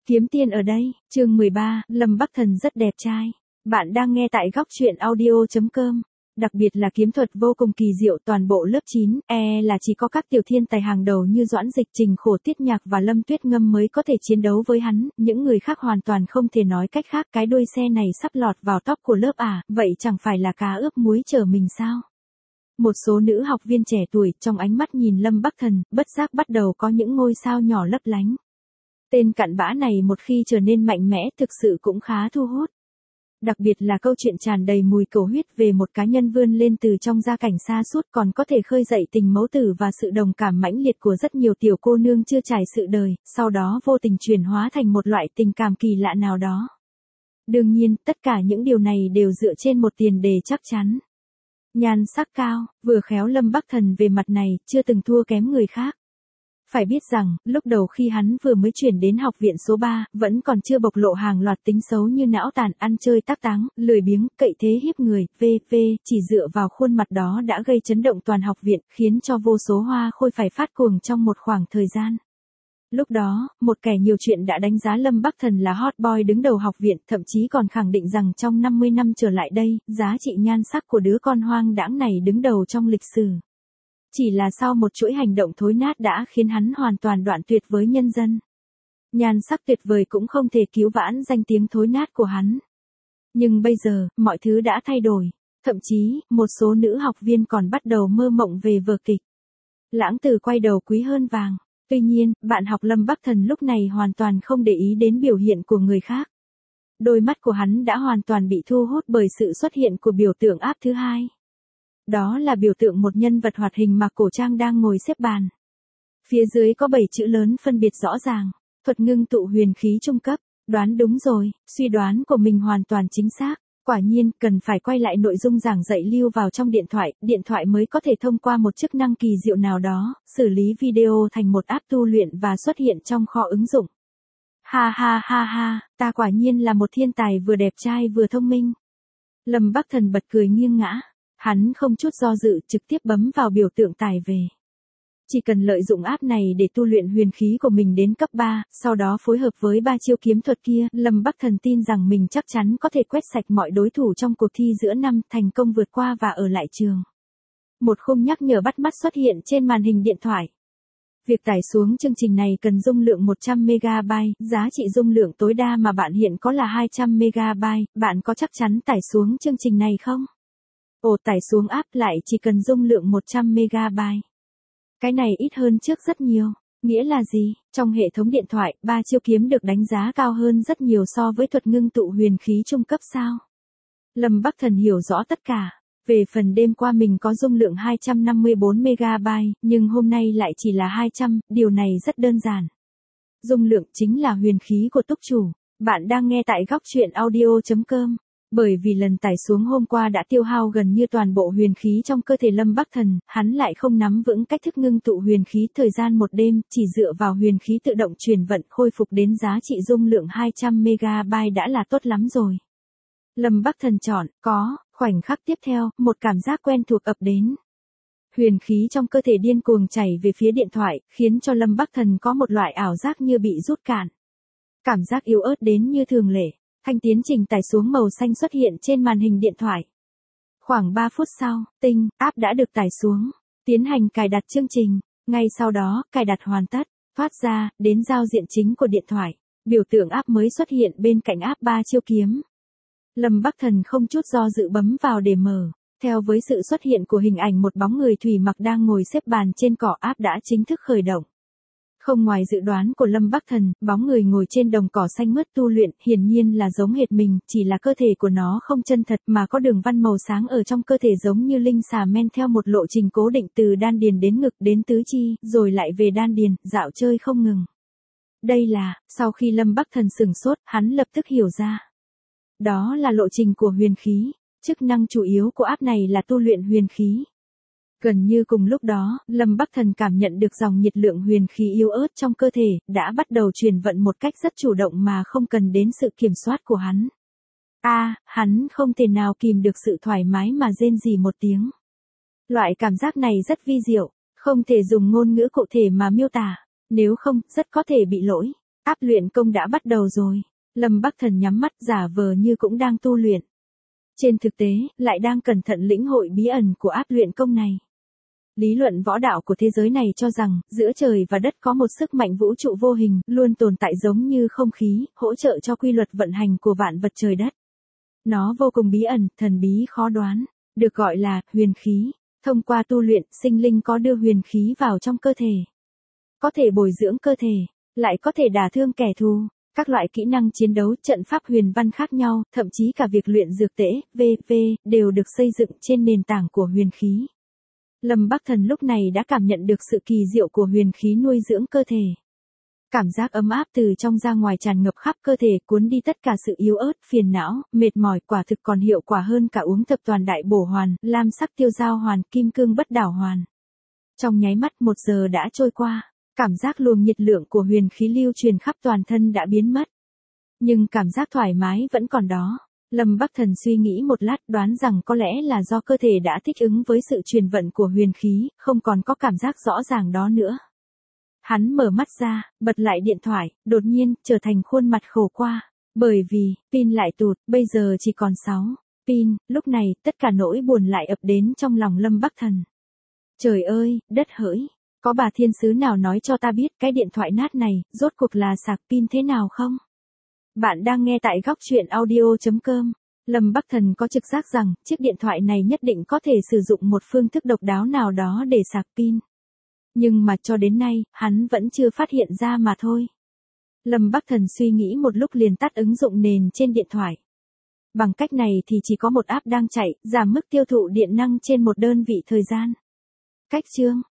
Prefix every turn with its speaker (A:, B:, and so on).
A: Kiếm tiền ở đây, chương 13, Lâm Bắc Thần rất đẹp trai. Bạn đang nghe tại góc truyện audio.com. Đặc biệt là kiếm thuật vô cùng kỳ diệu, toàn bộ lớp 9, là chỉ có các tiểu thiên tài hàng đầu như Doãn Dịch, Trình Khổ, Tiết Nhạc và Lâm Tuyết Ngâm mới có thể chiến đấu với hắn, những người khác hoàn toàn không thể. Nói cách khác, cái đuôi xe này sắp lọt vào top của lớp à, vậy chẳng phải là cá ướp muối chở mình sao? Một số nữ học viên trẻ tuổi trong ánh mắt nhìn Lâm Bắc Thần, bất giác bắt đầu có những ngôi sao nhỏ lấp lánh. Tên cặn bã này một khi trở nên mạnh mẽ thực sự cũng khá thu hút. Đặc biệt là câu chuyện tràn đầy mùi cầu huyết về một cá nhân vươn lên từ trong gia cảnh xa sút còn có thể khơi dậy tình mẫu tử và sự đồng cảm mãnh liệt của rất nhiều tiểu cô nương chưa trải sự đời, sau đó vô tình chuyển hóa thành một loại tình cảm kỳ lạ nào đó. Đương nhiên, tất cả những điều này đều dựa trên một tiền đề chắc chắn. Nhan sắc cao, vừa khéo Lâm Bắc Thần về mặt này chưa từng thua kém người khác. Phải biết rằng, lúc đầu khi hắn vừa mới chuyển đến học viện số 3, vẫn còn chưa bộc lộ hàng loạt tính xấu như não tàn, ăn chơi tác táng, lười biếng, cậy thế hiếp người, v.v. Chỉ dựa vào khuôn mặt đó đã gây chấn động toàn học viện, khiến cho vô số hoa khôi phải phát cuồng trong một khoảng thời gian. Lúc đó, một kẻ nhiều chuyện đã đánh giá Lâm Bắc Thần là hot boy đứng đầu học viện, thậm chí còn khẳng định rằng trong 50 năm trở lại đây, giá trị nhan sắc của đứa con hoang đãng này đứng đầu trong lịch sử. Chỉ là sau một chuỗi hành động thối nát đã khiến hắn hoàn toàn đoạn tuyệt với nhân dân. Nhan sắc tuyệt vời cũng không thể cứu vãn danh tiếng thối nát của hắn. Nhưng bây giờ, mọi thứ đã thay đổi. Thậm chí, một số nữ học viên còn bắt đầu mơ mộng về vở kịch. Lãng tử quay đầu quý hơn vàng. Tuy nhiên, bạn học Lâm Bắc Thần lúc này hoàn toàn không để ý đến biểu hiện của người khác. Đôi mắt của hắn đã hoàn toàn bị thu hút bởi sự xuất hiện của biểu tượng áp thứ hai. Đó là biểu tượng một nhân vật hoạt hình mặc cổ trang đang ngồi xếp bàn. Phía dưới có 7 chữ lớn phân biệt rõ ràng. Thuật ngưng tụ huyền khí trung cấp. Đoán đúng rồi, suy đoán của mình hoàn toàn chính xác. Quả nhiên, cần phải quay lại nội dung giảng dạy lưu vào trong điện thoại mới có thể thông qua một chức năng kỳ diệu nào đó, xử lý video thành một app tu luyện và xuất hiện trong kho ứng dụng. Ha ha ha ha, ta quả nhiên là một thiên tài vừa đẹp trai vừa thông minh. Lâm Bắc Thần bật cười nghiêng ngã. Hắn không chút do dự trực tiếp bấm vào biểu tượng tải về. Chỉ cần lợi dụng app này để tu luyện huyền khí của mình đến cấp 3, sau đó phối hợp với 3 chiêu kiếm thuật kia, Lâm Bắc Thần tin rằng mình chắc chắn có thể quét sạch mọi đối thủ trong cuộc thi giữa năm, thành công vượt qua và ở lại trường. Một khung nhắc nhở bắt mắt xuất hiện trên màn hình điện thoại. Việc tải xuống chương trình này cần dung lượng 100 MB, giá trị dung lượng tối đa mà bạn hiện có là 200 MB, bạn có chắc chắn tải xuống chương trình này không? Ồ, tải xuống app lại chỉ cần dung lượng 100 MB. Cái này ít hơn trước rất nhiều. Nghĩa là gì? Trong hệ thống điện thoại, 3 chiêu kiếm được đánh giá cao hơn rất nhiều so với thuật ngưng tụ huyền khí trung cấp sao? Lâm Bắc Thần hiểu rõ tất cả. Về phần đêm qua mình có dung lượng 254 MB, nhưng hôm nay lại chỉ là 200, điều này rất đơn giản. Dung lượng chính là huyền khí của túc chủ. Bạn đang nghe tại góc truyện audio.com. Bởi vì lần tải xuống hôm qua đã tiêu hao gần như toàn bộ huyền khí trong cơ thể Lâm Bắc Thần, hắn lại không nắm vững cách thức ngưng tụ huyền khí thời gian một đêm, chỉ dựa vào huyền khí tự động truyền vận khôi phục đến giá trị dung lượng 200 MB đã là tốt lắm rồi. Lâm Bắc Thần chọn, khoảnh khắc tiếp theo, một cảm giác quen thuộc ập đến. Huyền khí trong cơ thể điên cuồng chảy về phía điện thoại, khiến cho Lâm Bắc Thần có một loại ảo giác như bị rút cạn. Cảm giác yếu ớt đến như thường lệ. Thanh tiến trình tải xuống màu xanh xuất hiện trên màn hình điện thoại. Khoảng 3 phút sau, app đã được tải xuống. Tiến hành cài đặt chương trình. Ngay sau đó, cài đặt hoàn tất. Thoát ra, đến giao diện chính của điện thoại. Biểu tượng app mới xuất hiện bên cạnh app 3 chiêu kiếm. Lâm Bắc Thần không chút do dự bấm vào để mở. Theo với sự xuất hiện của hình ảnh một bóng người thủy mặc đang ngồi xếp bàn trên cỏ, app đã chính thức khởi động. Không ngoài dự đoán của Lâm Bắc Thần, bóng người ngồi trên đồng cỏ xanh mướt tu luyện, hiển nhiên là giống hệt mình, chỉ là cơ thể của nó không chân thật mà có đường văn màu sáng ở trong cơ thể giống như linh xà men theo một lộ trình cố định từ đan điền đến ngực đến tứ chi, rồi lại về đan điền, dạo chơi không ngừng. Đây là, sau khi Lâm Bắc Thần sửng sốt, hắn lập tức hiểu ra. Đó là lộ trình của huyền khí, chức năng chủ yếu của app này là tu luyện huyền khí. Gần như cùng lúc đó, Lâm Bắc Thần cảm nhận được dòng nhiệt lượng huyền khí yếu ớt trong cơ thể, đã bắt đầu truyền vận một cách rất chủ động mà không cần đến sự kiểm soát của hắn. Hắn không thể nào kìm được sự thoải mái mà rên rỉ một tiếng. Loại cảm giác này rất vi diệu, không thể dùng ngôn ngữ cụ thể mà miêu tả, nếu không, rất có thể bị lỗi. Áp luyện công đã bắt đầu rồi. Lâm Bắc Thần nhắm mắt giả vờ như cũng đang tu luyện. Trên thực tế, lại đang cẩn thận lĩnh hội bí ẩn của áp luyện công này. Lý luận võ đạo của thế giới này cho rằng, giữa trời và đất có một sức mạnh vũ trụ vô hình, luôn tồn tại giống như không khí, hỗ trợ cho quy luật vận hành của vạn vật trời đất. Nó vô cùng bí ẩn, thần bí khó đoán, được gọi là huyền khí. Thông qua tu luyện, sinh linh có đưa huyền khí vào trong cơ thể. Có thể bồi dưỡng cơ thể, lại có thể đả thương kẻ thù. Các loại kỹ năng chiến đấu, trận pháp huyền văn khác nhau, thậm chí cả việc luyện dược tễ, v.v. đều được xây dựng trên nền tảng của huyền khí. Lâm Bắc Thần lúc này đã cảm nhận được sự kỳ diệu của huyền khí nuôi dưỡng cơ thể. Cảm giác ấm áp từ trong ra ngoài tràn ngập khắp cơ thể, cuốn đi tất cả sự yếu ớt, phiền não, mệt mỏi, quả thực còn hiệu quả hơn cả uống thập toàn đại bổ hoàn, lam sắc tiêu giao hoàn, kim cương bất đảo hoàn. Trong nháy mắt 1 giờ đã trôi qua, cảm giác luồng nhiệt lượng của huyền khí lưu truyền khắp toàn thân đã biến mất. Nhưng cảm giác thoải mái vẫn còn đó. Lâm Bắc Thần suy nghĩ một lát, đoán rằng có lẽ là do cơ thể đã thích ứng với sự truyền vận của huyền khí, không còn có cảm giác rõ ràng đó nữa. Hắn mở mắt ra, bật lại điện thoại, đột nhiên, trở thành khuôn mặt khổ qua. Bởi vì, pin lại tụt, bây giờ chỉ còn 6 pin, lúc này, tất cả nỗi buồn lại ập đến trong lòng Lâm Bắc Thần. Trời ơi, đất hỡi, có bà thiên sứ nào nói cho ta biết cái điện thoại nát này, rốt cuộc là sạc pin thế nào không? Bạn đang nghe tại góc truyện audio.com. Lâm Bắc Thần có trực giác rằng, chiếc điện thoại này nhất định có thể sử dụng một phương thức độc đáo nào đó để sạc pin. Nhưng mà cho đến nay, hắn vẫn chưa phát hiện ra mà thôi. Lâm Bắc Thần suy nghĩ một lúc liền tắt ứng dụng nền trên điện thoại. Bằng cách này thì chỉ có một app đang chạy, giảm mức tiêu thụ điện năng trên một đơn vị thời gian. Cách chương